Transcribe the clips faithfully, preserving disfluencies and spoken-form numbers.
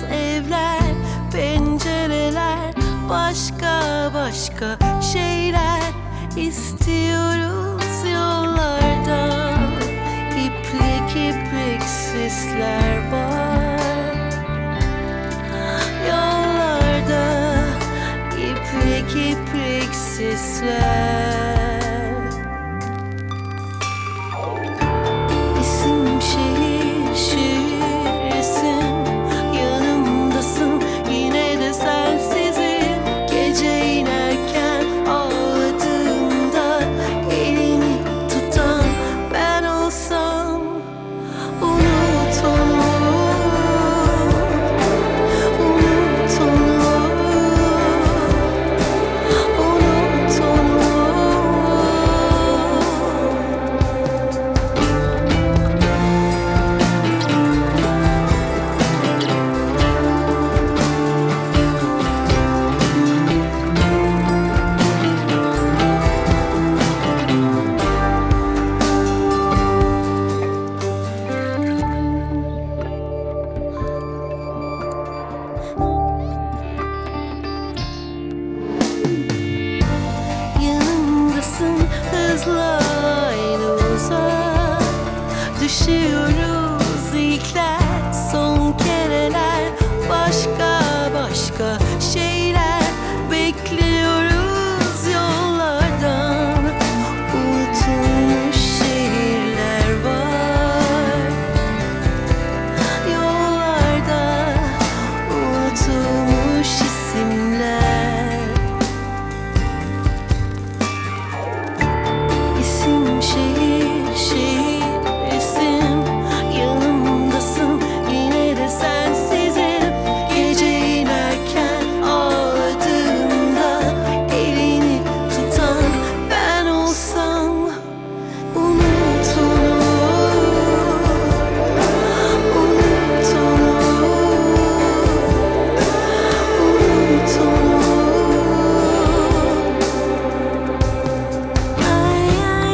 evler, pencereler, başka başka şeyler istiyoruz yollardan. İplik iplik sisler var yollarda, iplik iplik sisler. İsim şehir şiir resim, yanımdasın yine de sensizim. Gece inerken ağladığımda elini tutan ben olsam, unut onu, unut onu, unut onu. Yanımdasın hızla aynı uzak, düşüyoruz ilkler, son kereler, başka başka şeyler bekliyoruz yollardan. Unutulmuş şehirler var yollarda, unutulmuş isimler. İsim şehir şehir resim, yanımdasın yine de sensizim. Gece inerken ağladığımda elini tutan ben olsam, unut onu, unut onu, unut onu. Ay ay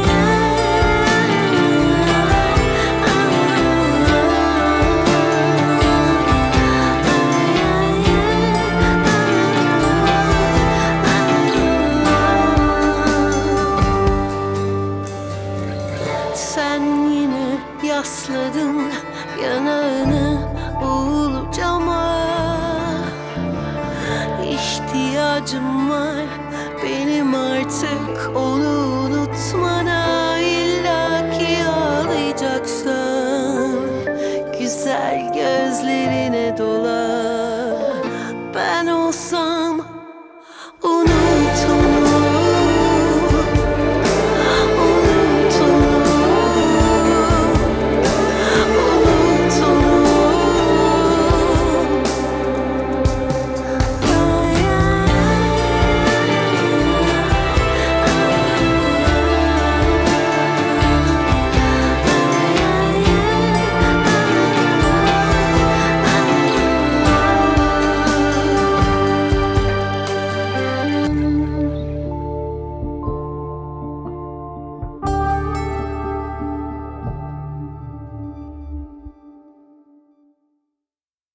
Sen yine yasladın yanağını ulu cama. İhtiyacım var benim artık onu unutmana. İlla ki ağlayacaksan güzel gözlerine dola.